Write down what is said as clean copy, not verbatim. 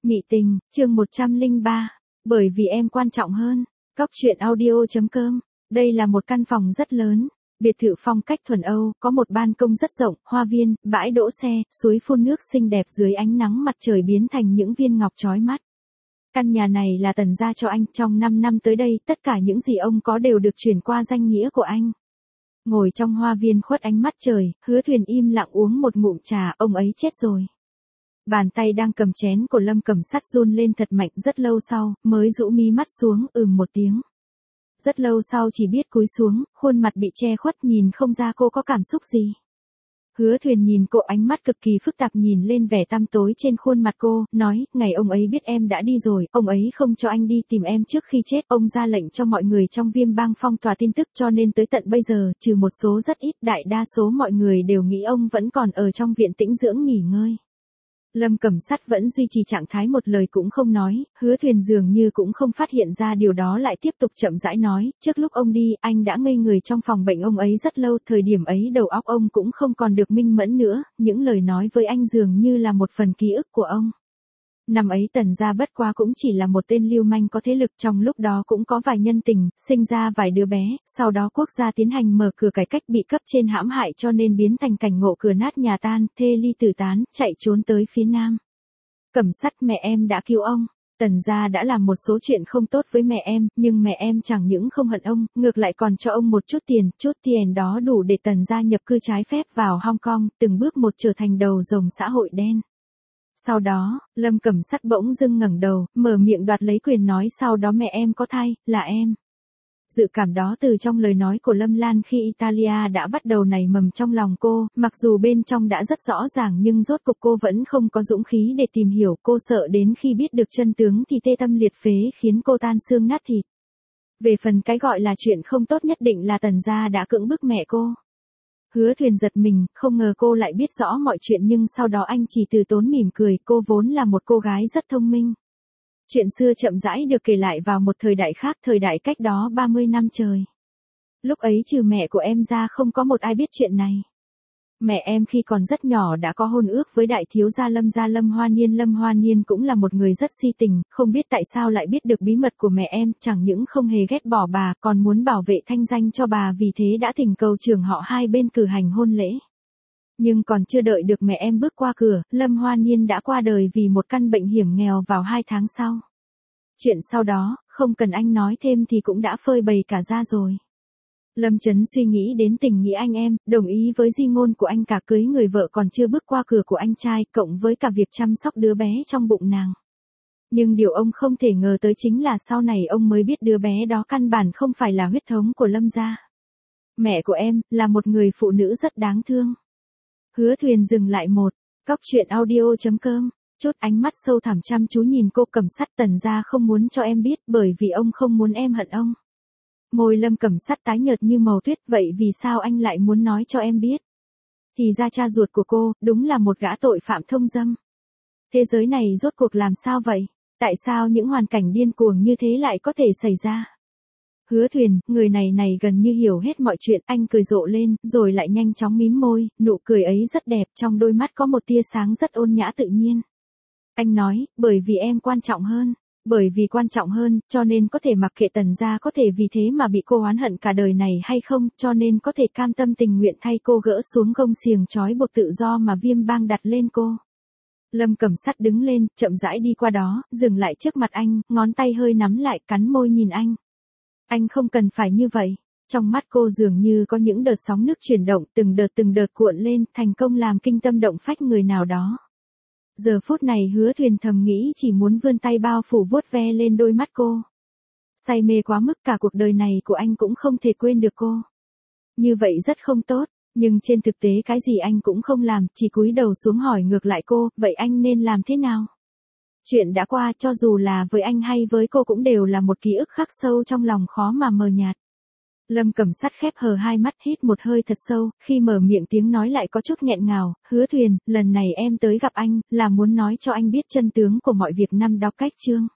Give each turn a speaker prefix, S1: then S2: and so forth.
S1: Mị tình, chương 103. Bởi vì em quan trọng hơn. Cóc truyện audio.com. Đây là một căn phòng rất lớn, biệt thự phong cách thuần Âu, có một ban công rất rộng, hoa viên, bãi đỗ xe, suối phun nước xinh đẹp dưới ánh nắng mặt trời biến thành những viên ngọc chói mắt. Căn nhà này là Tần gia cho anh, trong 5 năm tới đây, tất cả những gì ông có đều được chuyển qua danh nghĩa của anh. Ngồi trong hoa viên khuất ánh mắt trời, Hứa Thuyền im lặng uống một ngụm trà, ông ấy chết rồi. Bàn tay đang cầm chén của Lâm Cẩm Sắt run lên thật mạnh, rất lâu sau, mới rũ mí mắt xuống, một tiếng. Rất lâu sau chỉ biết cúi xuống, khuôn mặt bị che khuất nhìn không ra cô có cảm xúc gì. Hứa Thuyền nhìn cô, ánh mắt cực kỳ phức tạp nhìn lên vẻ tăm tối trên khuôn mặt cô, nói, ngày ông ấy biết em đã đi rồi, ông ấy không cho anh đi tìm em trước khi chết, ông ra lệnh cho mọi người trong Viêm Bang phong tỏa tin tức, cho nên tới tận bây giờ, trừ một số rất ít, đại đa số mọi người đều nghĩ ông vẫn còn ở trong viện tĩnh dưỡng nghỉ ngơi. Lâm Cẩm Sắt vẫn duy trì trạng thái một lời cũng không nói, Hứa Thuyền dường như cũng không phát hiện ra điều đó, lại tiếp tục chậm rãi nói, trước lúc ông đi, anh đã ngây người trong phòng bệnh ông ấy rất lâu, thời điểm ấy đầu óc ông cũng không còn được minh mẫn nữa, những lời nói với anh dường như là một phần ký ức của ông. Năm ấy Tần gia bất quá cũng chỉ là một tên lưu manh có thế lực, trong lúc đó cũng có vài nhân tình, sinh ra vài đứa bé, sau đó quốc gia tiến hành mở cửa cải cách, bị cấp trên hãm hại cho nên biến thành cảnh ngộ cửa nát nhà tan, thê ly tử tán, chạy trốn tới phía Nam. Cẩm Sắt, mẹ em đã cứu ông. Tần gia đã làm một số chuyện không tốt với mẹ em, nhưng mẹ em chẳng những không hận ông, ngược lại còn cho ông một chút tiền đó đủ để Tần gia nhập cư trái phép vào Hong Kong, từng bước một trở thành đầu rồng xã hội đen. Sau đó, Lâm Cẩm Sắt bỗng dưng ngẩng đầu, mở miệng đoạt lấy quyền nói, sau đó mẹ em có thai, là em. Dự cảm đó từ trong lời nói của Lâm Lan khi Italia đã bắt đầu nảy mầm trong lòng cô, mặc dù bên trong đã rất rõ ràng nhưng rốt cục cô vẫn không có dũng khí để tìm hiểu, cô sợ đến khi biết được chân tướng thì tê tâm liệt phế khiến cô tan xương nát thịt. Về phần cái gọi là chuyện không tốt, nhất định là Tần gia đã cưỡng bức mẹ cô. Hứa Thuyền giật mình, không ngờ cô lại biết rõ mọi chuyện, nhưng sau đó anh chỉ từ tốn mỉm cười, cô vốn là một cô gái rất thông minh. Chuyện xưa chậm rãi được kể lại vào một thời đại khác, thời đại cách đó 30 năm trời. Lúc ấy trừ mẹ của em ra không có một ai biết chuyện này. Mẹ em khi còn rất nhỏ đã có hôn ước với đại thiếu gia Lâm Hoa Niên. Lâm Hoa Niên cũng là một người rất si tình, không biết tại sao lại biết được bí mật của mẹ em, chẳng những không hề ghét bỏ bà, còn muốn bảo vệ thanh danh cho bà, vì thế đã thỉnh cầu trưởng họ hai bên cử hành hôn lễ. Nhưng còn chưa đợi được mẹ em bước qua cửa, Lâm Hoa Niên đã qua đời vì một căn bệnh hiểm nghèo vào 2 tháng sau. Chuyện sau đó, không cần anh nói thêm thì cũng đã phơi bày cả ra rồi. Lâm Chấn suy nghĩ đến tình nghĩa anh em, đồng ý với di ngôn của anh cả cưới người vợ còn chưa bước qua cửa của anh trai, cộng với cả việc chăm sóc đứa bé trong bụng nàng. Nhưng điều ông không thể ngờ tới chính là sau này ông mới biết đứa bé đó căn bản không phải là huyết thống của Lâm gia. Mẹ của em, là một người phụ nữ rất đáng thương. Hứa Thuyền dừng lại một, cóc truyện audio.com, chốt ánh mắt sâu thẳm chăm chú nhìn cô. Cẩm Sắt, Tần gia không muốn cho em biết bởi vì ông không muốn em hận ông. Môi Lâm Cẩm Sắt tái nhợt như màu tuyết, vậy vì sao anh lại muốn nói cho em biết? Thì ra cha ruột của cô, đúng là một gã tội phạm thông dâm. Thế giới này rốt cuộc làm sao vậy? Tại sao những hoàn cảnh điên cuồng như thế lại có thể xảy ra? Hứa Thuyền, người này gần như hiểu hết mọi chuyện, anh cười rộ lên, rồi lại nhanh chóng mím môi, nụ cười ấy rất đẹp, trong đôi mắt có một tia sáng rất ôn nhã tự nhiên. Anh nói, bởi vì em quan trọng hơn. Bởi vì quan trọng hơn, cho nên có thể mặc kệ Tần gia có thể vì thế mà bị cô oán hận cả đời này hay không, cho nên có thể cam tâm tình nguyện thay cô gỡ xuống gông xiềng trói buộc tự do mà Viêm Bang đặt lên cô. Lâm Cẩm Sắt đứng lên, chậm rãi đi qua đó, dừng lại trước mặt anh, ngón tay hơi nắm lại, cắn môi nhìn anh. Anh không cần phải như vậy. Trong mắt cô dường như có những đợt sóng nước chuyển động, từng đợt cuộn lên, thành công làm kinh tâm động phách người nào đó. Giờ phút này Hứa Thuyền thầm nghĩ chỉ muốn vươn tay bao phủ vuốt ve lên đôi mắt cô. Say mê quá mức, cả cuộc đời này của anh cũng không thể quên được cô. Như vậy rất không tốt, nhưng trên thực tế cái gì anh cũng không làm, chỉ cúi đầu xuống hỏi ngược lại cô, vậy anh nên làm thế nào? Chuyện đã qua, cho dù là với anh hay với cô cũng đều là một ký ức khắc sâu trong lòng, khó mà mờ nhạt. Lâm Cẩm Sắt khép hờ hai mắt, hít một hơi thật sâu, khi mở miệng tiếng nói lại có chút nghẹn ngào, Hứa Thuyền, lần này em tới gặp anh, là muốn nói cho anh biết chân tướng của mọi việc năm đó. Cách chương